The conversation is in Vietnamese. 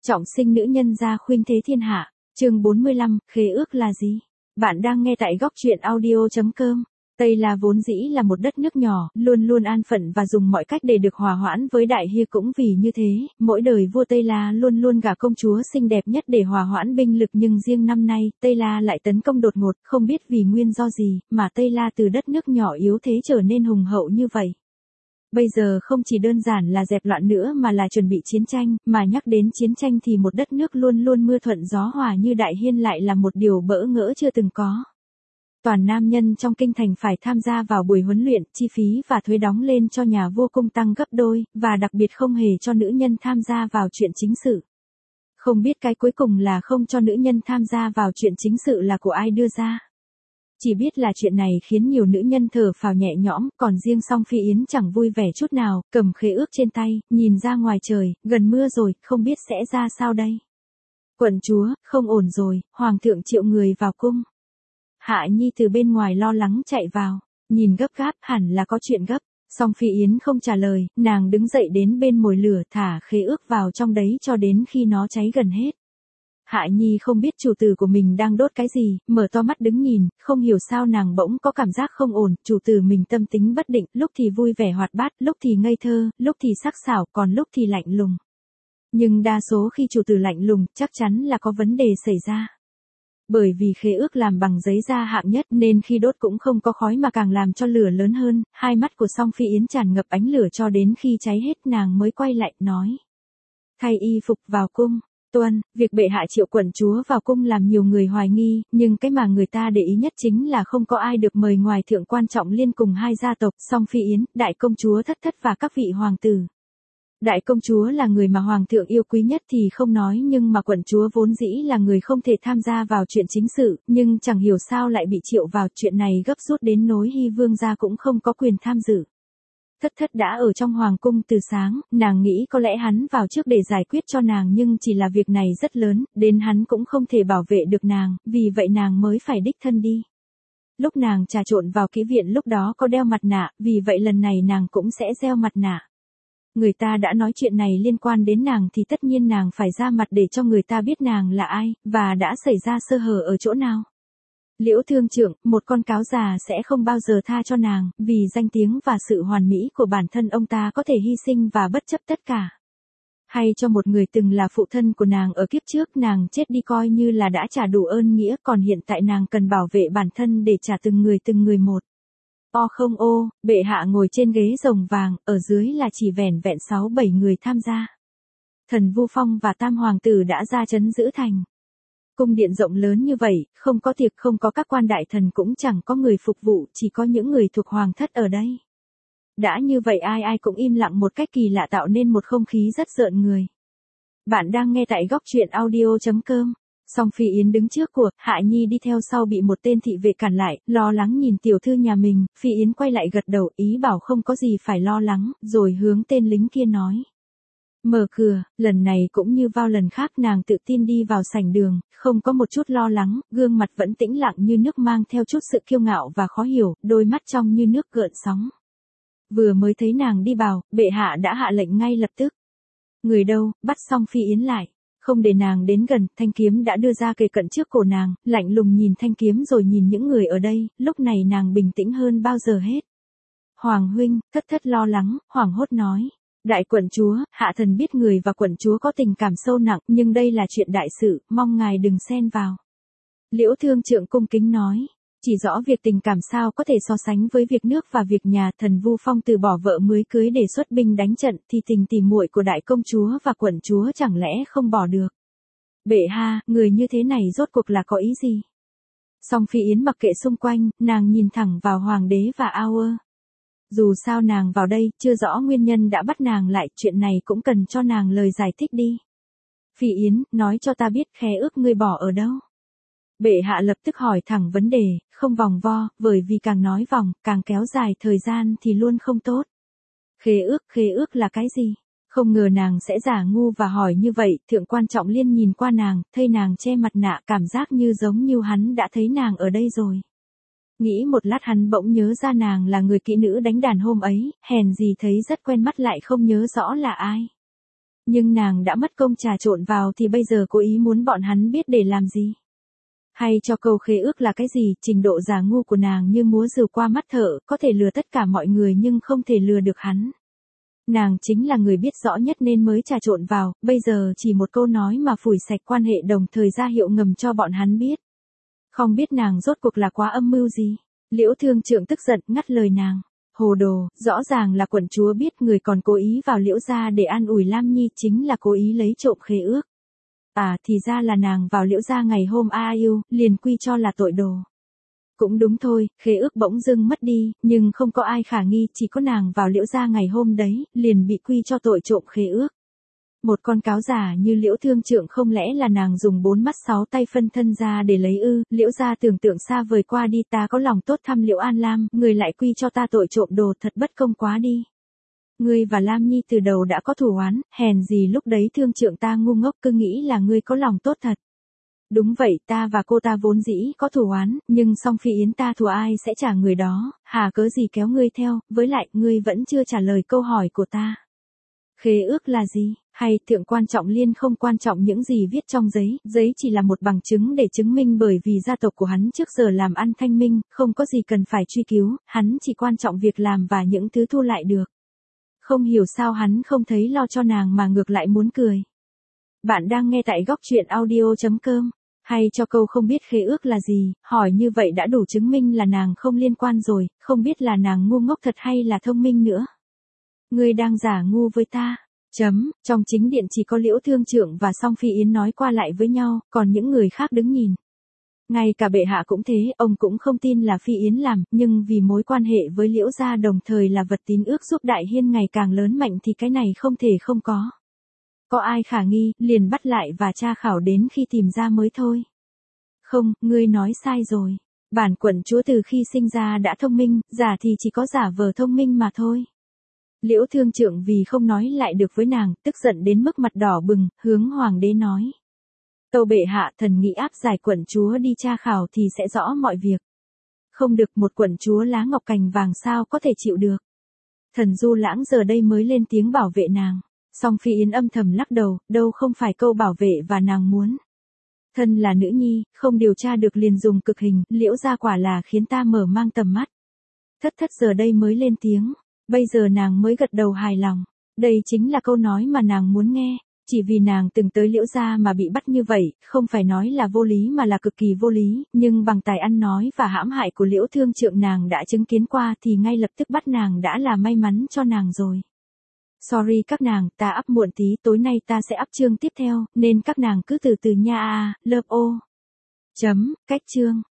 Trọng sinh nữ nhân gia khuynh thế thiên hạ, chương 45, khế ước là gì? Bạn đang nghe tại góc truyện audio.com. Tây La vốn dĩ là một đất nước nhỏ, luôn luôn an phận và dùng mọi cách để được hòa hoãn với Đại Hi. Cũng vì như thế, mỗi đời vua Tây La luôn luôn gả công chúa xinh đẹp nhất để hòa hoãn binh lực, nhưng riêng năm nay, Tây La lại tấn công đột ngột, không biết vì nguyên do gì, mà Tây La từ đất nước nhỏ yếu thế trở nên hùng hậu như vậy. Bây giờ không chỉ đơn giản là dẹp loạn nữa mà là chuẩn bị chiến tranh, mà nhắc đến chiến tranh thì một đất nước luôn luôn mưa thuận gió hòa như Đại Hiên lại là một điều bỡ ngỡ chưa từng có. Toàn nam nhân trong kinh thành phải tham gia vào buổi huấn luyện, chi phí và thuế đóng lên cho nhà vua cung tăng gấp đôi, và đặc biệt không hề cho nữ nhân tham gia vào chuyện chính sự. Không biết cái cuối cùng là không cho nữ nhân tham gia vào chuyện chính sự là của ai đưa ra. Chỉ biết là chuyện này khiến nhiều nữ nhân thở phào nhẹ nhõm, còn riêng Song Phi Yến chẳng vui vẻ chút nào, cầm khế ước trên tay, nhìn ra ngoài trời, gần mưa rồi, không biết sẽ ra sao đây. Quận chúa, không ổn rồi, hoàng thượng triệu người vào cung. Hạ Nhi từ bên ngoài lo lắng chạy vào, nhìn gấp gáp, hẳn là có chuyện gấp. Song Phi Yến không trả lời, nàng đứng dậy đến bên mồi lửa thả khế ước vào trong đấy cho đến khi nó cháy gần hết. Hạ Nhi không biết chủ tử của mình đang đốt cái gì, mở to mắt đứng nhìn, không hiểu sao nàng bỗng có cảm giác không ổn, chủ tử mình tâm tính bất định, lúc thì vui vẻ hoạt bát, lúc thì ngây thơ, lúc thì sắc sảo, còn lúc thì lạnh lùng. Nhưng đa số khi chủ tử lạnh lùng, chắc chắn là có vấn đề xảy ra. Bởi vì khế ước làm bằng giấy da hạng nhất nên khi đốt cũng không có khói mà càng làm cho lửa lớn hơn, hai mắt của Song Phi Yến tràn ngập ánh lửa cho đến khi cháy hết nàng mới quay lại, nói. Thay y phục vào cung. Tuân, việc bệ hạ triệu quận chúa vào cung làm nhiều người hoài nghi, nhưng cái mà người ta để ý nhất chính là không có ai được mời ngoài thượng quan Trọng Liên cùng hai gia tộc, Song Phi Yến, đại công chúa Thất Thất và các vị hoàng tử. Đại công chúa là người mà hoàng thượng yêu quý nhất thì không nói, nhưng mà quận chúa vốn dĩ là người không thể tham gia vào chuyện chính sự, nhưng chẳng hiểu sao lại bị triệu vào, chuyện này gấp rút đến nỗi Hy vương gia cũng không có quyền tham dự. Thất Thất đã ở trong hoàng cung từ sáng, nàng nghĩ có lẽ hắn vào trước để giải quyết cho nàng, nhưng chỉ là việc này rất lớn, đến hắn cũng không thể bảo vệ được nàng, vì vậy nàng mới phải đích thân đi. Lúc nàng trà trộn vào kỹ viện lúc đó có đeo mặt nạ, vì vậy lần này nàng cũng sẽ đeo mặt nạ. Người ta đã nói chuyện này liên quan đến nàng thì tất nhiên nàng phải ra mặt để cho người ta biết nàng là ai, và đã xảy ra sơ hở ở chỗ nào. Liễu Thương Trượng, một con cáo già sẽ không bao giờ tha cho nàng, vì danh tiếng và sự hoàn mỹ của bản thân ông ta có thể hy sinh và bất chấp tất cả. Hay cho một người từng là phụ thân của nàng ở kiếp trước, nàng chết đi coi như là đã trả đủ ơn nghĩa, còn hiện tại nàng cần bảo vệ bản thân để trả từng người một. Không ô, bệ hạ ngồi trên ghế rồng vàng, ở dưới là chỉ vẻn vẹn 6-7 người tham gia. Thần Vu Phong và Tam Hoàng tử đã ra trấn giữ thành. Cung điện rộng lớn như vậy, không có tiệc, không có các quan đại thần, cũng chẳng có người phục vụ, chỉ có những người thuộc hoàng thất ở đây. Đã như vậy ai ai cũng im lặng một cách kỳ lạ, tạo nên một không khí rất rợn người. Bạn đang nghe tại góc truyện audio.com. Song Phi Yến đứng trước của, Hạ Nhi đi theo sau bị một tên thị vệ cản lại, lo lắng nhìn tiểu thư nhà mình, Phi Yến quay lại gật đầu, ý bảo không có gì phải lo lắng, rồi hướng tên lính kia nói. Mở cửa, lần này cũng như vào lần khác nàng tự tin đi vào sảnh đường, không có một chút lo lắng, gương mặt vẫn tĩnh lặng như nước, mang theo chút sự kiêu ngạo và khó hiểu, đôi mắt trong như nước gợn sóng. Vừa mới thấy nàng đi vào, bệ hạ đã hạ lệnh ngay lập tức. Người đâu, bắt Song Phi Yến lại. Không để nàng đến gần, thanh kiếm đã đưa ra kề cận trước cổ nàng, lạnh lùng nhìn thanh kiếm rồi nhìn những người ở đây, lúc này nàng bình tĩnh hơn bao giờ hết. Hoàng huynh, Thất Thất lo lắng, hoảng hốt nói. Đại quận chúa, hạ thần biết người và quận chúa có tình cảm sâu nặng, nhưng đây là chuyện đại sự, mong ngài đừng xen vào. Liễu Thương Trượng cung kính nói. Chỉ rõ việc tình cảm sao có thể so sánh với việc nước và việc nhà. Thần Vu Phong từ bỏ vợ mới cưới để xuất binh đánh trận, thì tình tỉ muội của đại công chúa và quận chúa chẳng lẽ không bỏ được. Bệ hạ, người như thế này rốt cuộc là có ý gì? Song Phi Yến mặc kệ xung quanh, nàng nhìn thẳng vào hoàng đế và Ao Ơ. Dù sao nàng vào đây, chưa rõ nguyên nhân đã bắt nàng lại, chuyện này cũng cần cho nàng lời giải thích đi. Phi Yến, nói cho ta biết khế ước ngươi bỏ ở đâu? Bệ hạ lập tức hỏi thẳng vấn đề, không vòng vo, bởi vì càng nói vòng, càng kéo dài thời gian thì luôn không tốt. Khế ước là cái gì? Không ngờ nàng sẽ giả ngu và hỏi như vậy, thượng quan Trọng Liên nhìn qua nàng, thấy nàng che mặt nạ, cảm giác như giống như hắn đã thấy nàng ở đây rồi. Nghĩ một lát hắn bỗng nhớ ra nàng là người kỹ nữ đánh đàn hôm ấy, hèn gì thấy rất quen mắt lại không nhớ rõ là ai. Nhưng nàng đã mất công trà trộn vào thì bây giờ cố ý muốn bọn hắn biết để làm gì? Hay cho câu khế ước là cái gì? Trình độ giả ngu của nàng như múa rìu qua mắt thợ, có thể lừa tất cả mọi người nhưng không thể lừa được hắn. Nàng chính là người biết rõ nhất nên mới trà trộn vào, bây giờ chỉ một câu nói mà phủi sạch quan hệ đồng thời ra hiệu ngầm cho bọn hắn biết. Không biết nàng rốt cuộc là quá âm mưu gì? Liễu Thương Trượng tức giận ngắt lời nàng. Hồ đồ, rõ ràng là quận chúa biết người còn cố ý vào Liễu gia để an ủi Lam Nhi chính là cố ý lấy trộm khế ước. À thì ra là nàng vào Liễu gia ngày hôm yêu, liền quy cho là tội đồ. Cũng đúng thôi, khế ước bỗng dưng mất đi, nhưng không có ai khả nghi, chỉ có nàng vào Liễu gia ngày hôm đấy, liền bị quy cho tội trộm khế ước. Một con cáo giả như Liễu Thương Trượng không lẽ là nàng dùng 4 mắt 6 tay phân thân ra để lấy ư? Liễu gia tưởng tượng xa vời qua đi, ta có lòng tốt thăm Liễu An Lam, người lại quy cho ta tội trộm đồ, thật bất công quá đi. Ngươi và Lam Nhi từ đầu đã có thù oán, hèn gì lúc đấy Thương Trượng ta ngu ngốc cứ nghĩ là ngươi có lòng tốt thật. Đúng vậy, ta và cô ta vốn dĩ có thù oán, nhưng song Phi Yến ta thù ai sẽ trả người đó, hà cớ gì kéo ngươi theo, với lại ngươi vẫn chưa trả lời câu hỏi của ta. Khế ước là gì? Hay thượng quan Trọng Liên không quan trọng những gì viết trong giấy, giấy chỉ là một bằng chứng để chứng minh bởi vì gia tộc của hắn trước giờ làm ăn thanh minh, không có gì cần phải truy cứu, hắn chỉ quan trọng việc làm và những thứ thu lại được. Không hiểu sao hắn không thấy lo cho nàng mà ngược lại muốn cười. Bạn đang nghe tại góc truyện audio.com. Hay cho câu không biết khế ước là gì, hỏi như vậy đã đủ chứng minh là nàng không liên quan rồi, không biết là nàng ngu ngốc thật hay là thông minh nữa. Ngươi đang giả ngu với ta. Trong chính điện chỉ có Liễu Thương Trượng và Song Phi Yến nói qua lại với nhau, còn những người khác đứng nhìn. Ngay cả bệ hạ cũng thế, ông cũng không tin là Phi Yến làm, nhưng vì mối quan hệ với Liễu gia đồng thời là vật tín ước giúp Đại Hiên ngày càng lớn mạnh thì cái này không thể không có. Có ai khả nghi, liền bắt lại và tra khảo đến khi tìm ra mới thôi. Không, ngươi nói sai rồi. Bản quận chúa từ khi sinh ra đã thông minh, giả thì chỉ có giả vờ thông minh mà thôi. Liễu Thương Trượng vì không nói lại được với nàng, tức giận đến mức mặt đỏ bừng, hướng hoàng đế nói. Tâu bệ hạ, thần nghĩ áp giải quận chúa đi tra khảo thì sẽ rõ mọi việc. Không được, một quận chúa lá ngọc cành vàng sao có thể chịu được. Thần Du Lãng giờ đây mới lên tiếng bảo vệ nàng. Song Phi Yến âm thầm lắc đầu, đâu không phải câu bảo vệ và nàng muốn. Thân là nữ nhi, không điều tra được liền dùng cực hình, Liễu gia quả là khiến ta mở mang tầm mắt. Thất giờ đây mới lên tiếng. Bây giờ nàng mới gật đầu hài lòng. Đây chính là câu nói mà nàng muốn nghe. Chỉ vì nàng từng tới Liễu gia mà bị bắt như vậy, không phải nói là vô lý mà là cực kỳ vô lý, nhưng bằng tài ăn nói và hãm hại của Liễu Thương Trượng nàng đã chứng kiến qua thì ngay lập tức bắt nàng đã là may mắn cho nàng rồi. Sorry các nàng, ta up muộn tí, tối nay ta sẽ up chương tiếp theo, nên các nàng cứ từ từ nha. Love ô. Cách chương.